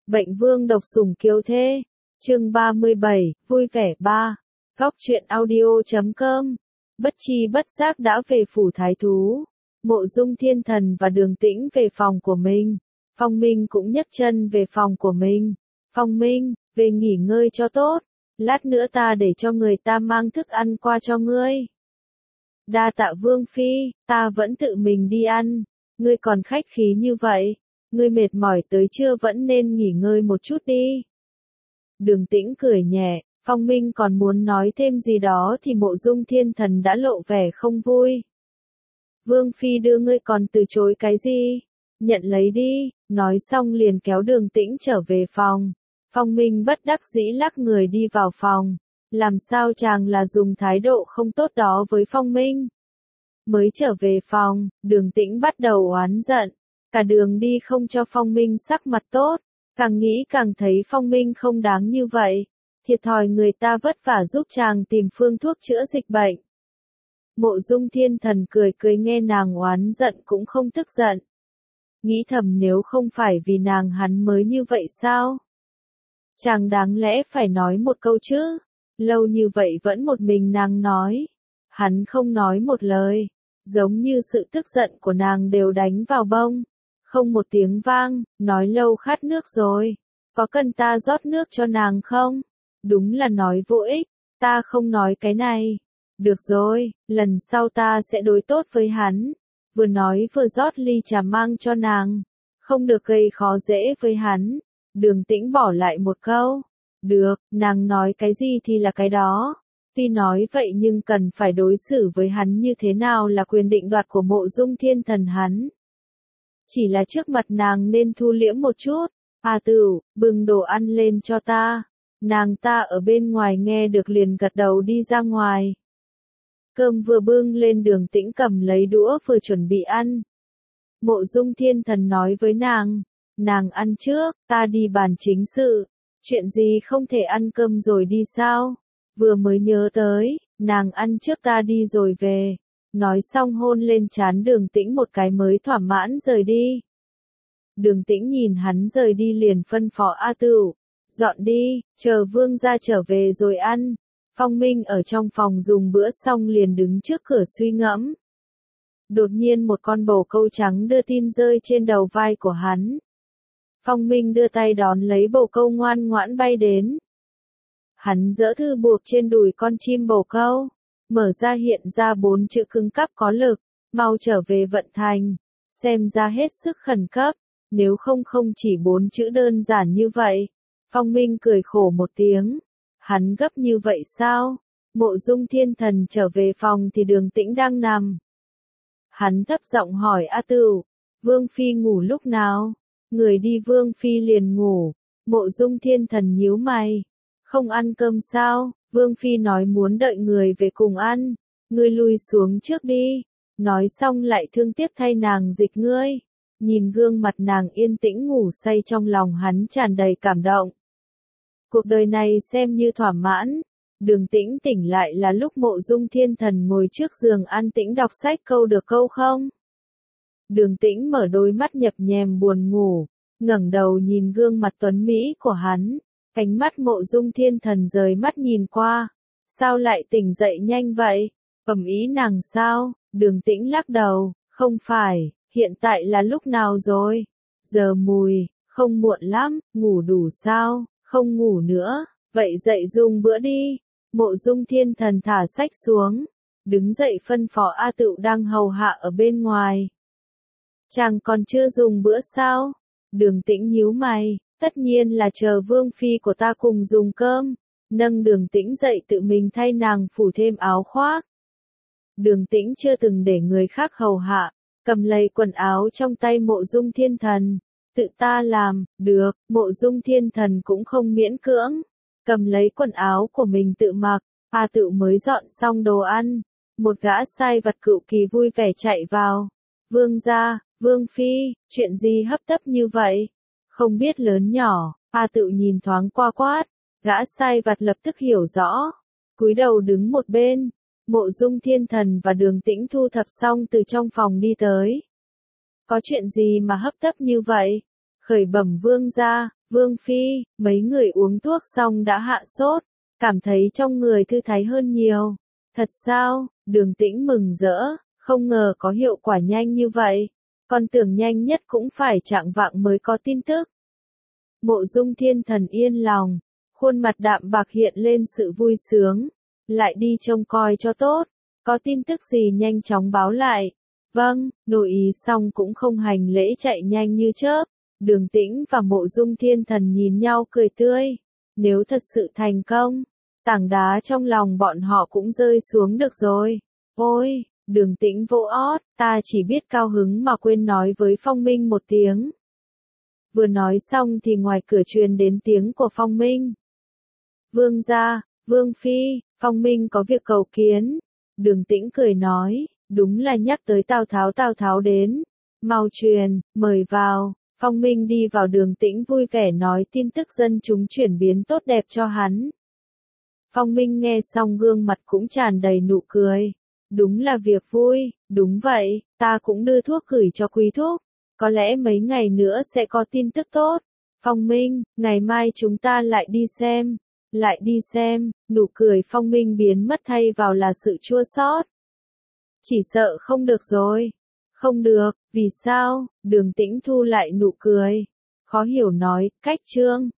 Bệnh vương độc sủng kiều thê. Chương 37, vui vẻ 3. Góc truyện audio.com. Bất chi bất giác đã về phủ thái thú. Mộ Dung Thiên Thần và Đường Tĩnh về phòng của mình. Phong Minh cũng nhấc chân về phòng của mình. Phong Minh, về nghỉ ngơi cho tốt. Lát nữa ta để cho người ta mang thức ăn qua cho ngươi. Đa tạ Vương Phi, ta vẫn tự mình đi ăn. Ngươi còn khách khí như vậy. Ngươi mệt mỏi tới trưa vẫn nên nghỉ ngơi một chút đi. Đường Tĩnh cười nhẹ, Phong Minh còn muốn nói thêm gì đó thì Mộ Dung Thiên Thần đã lộ vẻ không vui. Vương Phi đưa ngươi còn từ chối cái gì? Nhận lấy đi, nói xong liền kéo Đường Tĩnh trở về phòng. Phong Minh bất đắc dĩ lắc người đi vào phòng. Làm sao chàng là dùng thái độ không tốt đó với Phong Minh? Mới trở về phòng, Đường Tĩnh bắt đầu oán giận. Cả đường đi không cho Phong Minh sắc mặt tốt. Càng nghĩ càng thấy Phong Minh không đáng như vậy. Thiệt thòi người ta vất vả giúp chàng tìm phương thuốc chữa dịch bệnh. Mộ Dung Thiên Thần cười cười nghe nàng oán giận cũng không tức giận. Nghĩ thầm nếu không phải vì nàng hắn mới như vậy sao? Chàng đáng lẽ phải nói một câu chứ. Lâu như vậy vẫn một mình nàng nói. Hắn không nói một lời. Giống như sự tức giận của nàng đều đánh vào bông. Không một tiếng vang, nói lâu khát nước rồi. Có cần ta rót nước cho nàng không? Đúng là nói vô ích, ta không nói cái này. Được rồi, lần sau ta sẽ đối tốt với hắn. Vừa nói vừa rót ly trà mang cho nàng. Không được gây khó dễ với hắn. Đường Tĩnh bỏ lại một câu. Được, nàng nói cái gì thì là cái đó. Tuy nói vậy nhưng cần phải đối xử với hắn như thế nào là quyền định đoạt của Mộ Dung Thiên Thần hắn. Chỉ là trước mặt nàng nên thu liễm một chút. A Tửu, bưng đồ ăn lên cho ta. Nàng ta ở bên ngoài nghe được liền gật đầu đi ra ngoài. Cơm vừa bưng lên Đường Tĩnh cầm lấy đũa vừa chuẩn bị ăn. Mộ Dung Thiên Thần nói với nàng ăn trước, ta đi bàn chính sự. Chuyện gì không thể ăn cơm rồi đi sao? Vừa mới nhớ tới, nàng ăn trước ta đi rồi về. Nói xong hôn lên trán Đường Tĩnh một cái mới thỏa mãn rời đi. Đường Tĩnh nhìn hắn rời đi liền phân phó A Tửu, dọn đi, chờ vương gia trở về rồi ăn. Phong Minh ở trong phòng dùng bữa xong liền đứng trước cửa suy ngẫm. Đột nhiên một con bồ câu trắng đưa tin rơi trên đầu vai của hắn. Phong Minh đưa tay đón lấy bồ câu ngoan ngoãn bay đến. Hắn giở thư buộc trên đùi con chim bồ câu. Mở ra hiện ra 4 chữ cứng cáp có lực, mau trở về vận thành. Xem ra hết sức khẩn cấp, nếu không chỉ 4 chữ đơn giản như vậy. Phong Minh cười khổ một tiếng. Hắn gấp như vậy sao? Mộ Dung Thiên Thần trở về phòng thì Đường Tĩnh đang nằm. Hắn thấp giọng hỏi A Tửu, Vương Phi ngủ lúc nào? Người đi Vương Phi liền ngủ. Mộ Dung Thiên Thần nhíu mày. Không ăn cơm sao? Vương Phi nói muốn đợi người về cùng ăn. Ngươi lui xuống trước đi. Nói xong lại thương tiếc thay nàng dịch ngươi. Nhìn gương mặt nàng yên tĩnh ngủ say trong lòng hắn tràn đầy cảm động. Cuộc đời này xem như thỏa mãn. Đường Tĩnh tỉnh lại là lúc Mộ Dung Thiên Thần ngồi trước giường an tĩnh đọc sách câu được câu không. Đường Tĩnh mở đôi mắt nhập nhèm buồn ngủ, ngẩng đầu nhìn gương mặt tuấn mỹ của hắn. Ánh mắt Mộ Dung Thiên Thần rời mắt nhìn qua. Sao lại tỉnh dậy nhanh vậy? Ầm ý nàng sao? Đường Tĩnh lắc đầu, không phải, hiện tại là lúc nào rồi? Giờ mùi, không muộn lắm, ngủ đủ sao? Không ngủ nữa, vậy dậy dùng bữa đi. Mộ Dung Thiên Thần thả sách xuống, đứng dậy phân phó A Tửu đang hầu hạ ở bên ngoài. Chàng còn chưa dùng bữa sao? Đường Tĩnh nhíu mày. Tất nhiên là chờ Vương Phi của ta cùng dùng cơm. Nâng Đường Tĩnh dậy tự mình thay nàng phủ thêm áo khoác. Đường Tĩnh chưa từng để người khác hầu hạ, cầm lấy quần áo trong tay Mộ Dung Thiên Thần. Tự ta làm, được, Mộ Dung Thiên Thần cũng không miễn cưỡng. Cầm lấy quần áo của mình tự mặc, A Tửu mới dọn xong đồ ăn. Một gã sai vặt cựu kỳ vui vẻ chạy vào. Vương gia, Vương Phi, chuyện gì hấp tấp như vậy? Không biết lớn nhỏ, A Tửu nhìn thoáng qua quát. Gã sai vặt lập tức hiểu rõ. Cúi đầu đứng một bên. Mộ Dung Thiên Thần và Đường Tĩnh thu thập xong từ trong phòng đi tới. Có chuyện gì mà hấp tấp như vậy? Khởi bẩm vương gia, Vương Phi, mấy người uống thuốc xong đã hạ sốt, cảm thấy trong người thư thái hơn nhiều. Thật sao? Đường Tĩnh mừng rỡ, không ngờ có hiệu quả nhanh như vậy. Con tưởng nhanh nhất cũng phải chạng vạng mới có tin tức. Mộ Dung Thiên Thần yên lòng, khuôn mặt đạm bạc hiện lên sự vui sướng. Lại đi trông coi cho tốt, có tin tức gì nhanh chóng báo lại. Vâng, nội ý xong cũng không hành lễ chạy nhanh như chớp. Đường Tĩnh và Mộ Dung Thiên Thần nhìn nhau cười tươi. Nếu thật sự thành công, tảng đá trong lòng bọn họ cũng rơi xuống được rồi. Ôi, Đường Tĩnh vỗ ót, ta chỉ biết cao hứng mà quên nói với Phong Minh một tiếng. Vừa nói xong thì ngoài cửa truyền đến tiếng của Phong Minh. Vương gia, Vương Phi, Phong Minh có việc cầu kiến. Đường Tĩnh cười nói, đúng là nhắc tới Tào Tháo đến. Mau truyền, mời vào. Phong Minh đi vào. Đường Tĩnh vui vẻ nói tin tức dân chúng chuyển biến tốt đẹp cho hắn. Phong Minh nghe xong gương mặt cũng tràn đầy nụ cười. Đúng là việc vui, đúng vậy, ta cũng đưa thuốc gửi cho Quý Thúc. Có lẽ mấy ngày nữa sẽ có tin tức tốt. Phong Minh, ngày mai chúng ta lại đi xem. Lại đi xem, nụ cười Phong Minh biến mất thay vào là sự chua xót. Chỉ sợ không được rồi. Không được, vì sao? Đường Tĩnh thu lại nụ cười. Khó hiểu nói, cách Trương.